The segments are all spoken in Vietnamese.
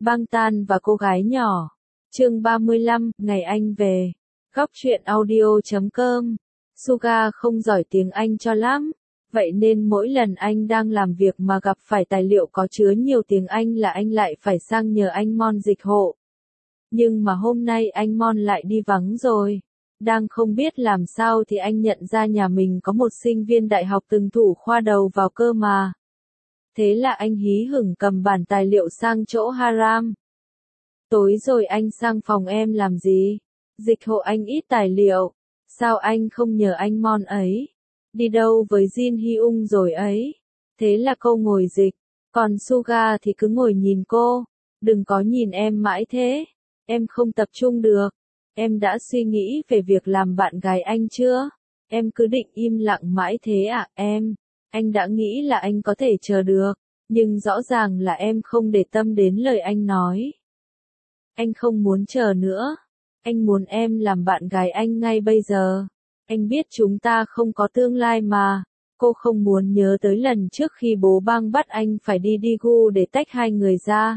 Băng Tan và cô gái nhỏ. Chương 35, ngày anh về. Góc truyện audio.com. Suga không giỏi tiếng Anh cho lắm, vậy nên mỗi lần anh đang làm việc mà gặp phải tài liệu có chứa nhiều tiếng Anh là anh lại phải sang nhờ anh Mon dịch hộ. Nhưng mà hôm nay anh Mon lại đi vắng rồi. Đang không biết làm sao thì anh nhận ra nhà mình có một sinh viên đại học từng thủ khoa đầu vào cơ mà. Thế là anh hí hửng cầm bản tài liệu sang chỗ Haram. Tối rồi anh sang phòng em làm gì? Dịch hộ anh ít tài liệu. Sao anh không nhờ anh Mon ấy? Đi đâu với Jin Hyung rồi ấy? Thế là cô ngồi dịch. Còn Suga thì cứ ngồi nhìn cô. Đừng có nhìn em mãi thế. Em không tập trung được. Em đã suy nghĩ về việc làm bạn gái anh chưa? Em cứ định im lặng mãi thế à em? Anh đã nghĩ là anh có thể chờ được. Nhưng rõ ràng là em không để tâm đến lời anh nói. Anh không muốn chờ nữa. Anh muốn em làm bạn gái anh ngay bây giờ. Anh biết chúng ta không có tương lai mà. Cô không muốn nhớ tới lần trước khi bố Bang bắt anh phải đi Daegu để tách hai người ra.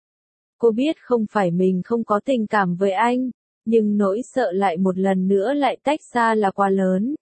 Cô biết không phải mình không có tình cảm với anh, nhưng nỗi sợ lại một lần nữa lại tách ra là quá lớn.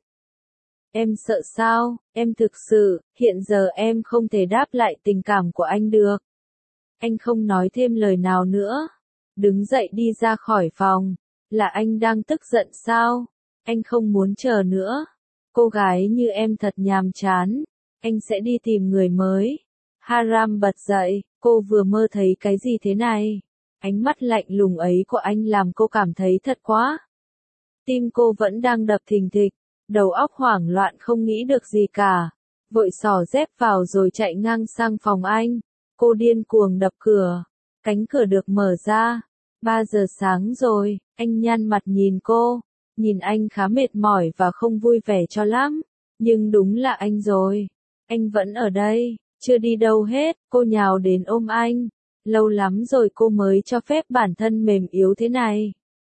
Em sợ sao? Em thực sự, hiện giờ em không thể đáp lại tình cảm của anh được. Anh không nói thêm lời nào nữa. Đứng dậy đi ra khỏi phòng. Là anh đang tức giận sao? Anh không muốn chờ nữa. Cô gái như em thật nhàm chán. Anh sẽ đi tìm người mới. Haram bật dậy, cô vừa mơ thấy cái gì thế này? Ánh mắt lạnh lùng ấy của anh làm cô cảm thấy thật quá. Tim cô vẫn đang đập thình thịch, đầu óc hoảng loạn không nghĩ được gì cả. Vội xỏ dép vào rồi chạy ngang sang phòng anh. Cô điên cuồng đập cửa. Cánh cửa được mở ra. 3 giờ sáng rồi, anh nhăn mặt nhìn cô. Nhìn anh khá mệt mỏi và không vui vẻ cho lắm. Nhưng đúng là anh rồi. Anh vẫn ở đây, chưa đi đâu hết. Cô nhào đến ôm anh. Lâu lắm rồi cô mới cho phép bản thân mềm yếu thế này.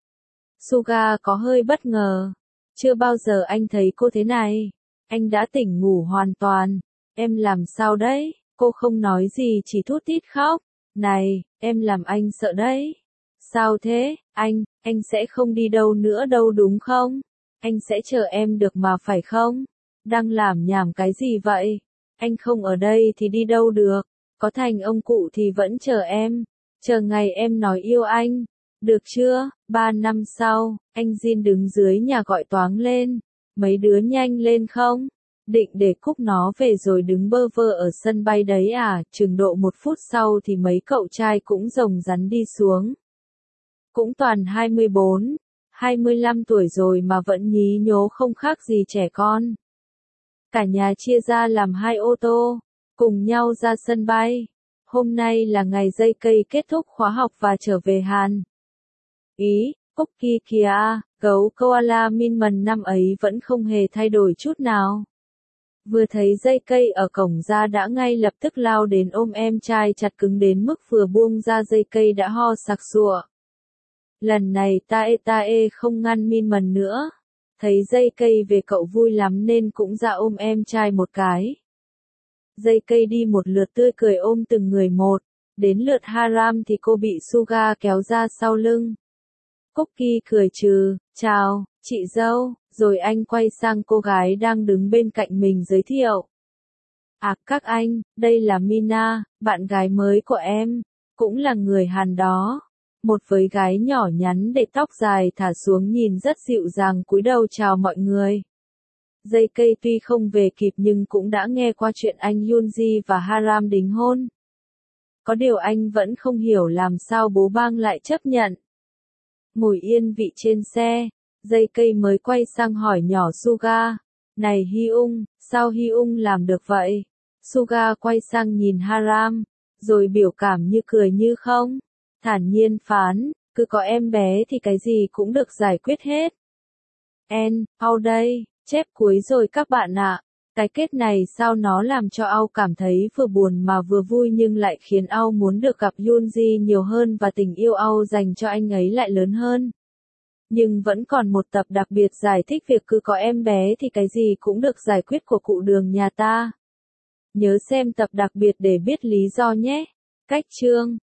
Suga có hơi bất ngờ. Chưa bao giờ anh thấy cô thế này. Anh đã tỉnh ngủ hoàn toàn. Em làm sao đấy? Cô không nói gì chỉ thút thít khóc. Này, em làm anh sợ đấy. Sao thế? Anh sẽ không đi đâu nữa đâu đúng không? Anh sẽ chờ em được mà phải không? Đang làm nhảm cái gì vậy? Anh không ở đây thì đi đâu được? Có thành ông cụ thì vẫn chờ em. Chờ ngày em nói yêu anh. Được chưa? 3 năm sau, anh Jin đứng dưới nhà gọi toáng lên. Mấy đứa nhanh lên không? Định để cúp nó về rồi đứng bơ vơ ở sân bay đấy à? Chừng độ 1 phút sau thì mấy cậu trai cũng rồng rắn đi xuống. Cũng toàn 24, 25 tuổi rồi mà vẫn nhí nhố không khác gì trẻ con. Cả nhà chia ra làm 2 ô tô, cùng nhau ra sân bay. Hôm nay là ngày dây cây kết thúc khóa học và trở về Hàn. Ý, Cookie kìa, gấu koala Minman năm ấy vẫn không hề thay đổi chút nào. Vừa thấy dây cây ở cổng ra đã ngay lập tức lao đến ôm em trai chặt cứng đến mức vừa buông ra dây cây đã ho sặc sụa. Lần này Tae không ngăn Minman nữa. Thấy dây cây về cậu vui lắm nên cũng ra ôm em trai một cái. Dây cây đi một lượt tươi cười ôm từng người một. Đến lượt Haram thì cô bị Suga kéo ra sau lưng. Cookie cười trừ, chào, chị dâu, rồi anh quay sang cô gái đang đứng bên cạnh mình giới thiệu. À các anh, đây là Mina, bạn gái mới của em, cũng là người Hàn đó. Một với gái nhỏ nhắn để tóc dài thả xuống nhìn rất dịu dàng cúi đầu chào mọi người. Dây cây tuy không về kịp nhưng cũng đã nghe qua chuyện anh Yoonji và Haram đính hôn. Có điều anh vẫn không hiểu làm sao bố Bang lại chấp nhận. Ngồi yên vị trên xe, dây cây mới quay sang hỏi nhỏ Suga. Này Hyung, sao Hyung làm được vậy? Suga quay sang nhìn Haram, rồi biểu cảm như cười như không. Thản nhiên phán, cứ có em bé thì cái gì cũng được giải quyết hết. Au đây, chép cuối rồi các bạn ạ. Cái kết này sao nó làm cho Ao cảm thấy vừa buồn mà vừa vui nhưng lại khiến Ao muốn được gặp Yoonji nhiều hơn và tình yêu Ao dành cho anh ấy lại lớn hơn. Nhưng vẫn còn một tập đặc biệt giải thích việc cứ có em bé thì cái gì cũng được giải quyết của cụ Đường nhà ta. Nhớ xem tập đặc biệt để biết lý do nhé. Cách chương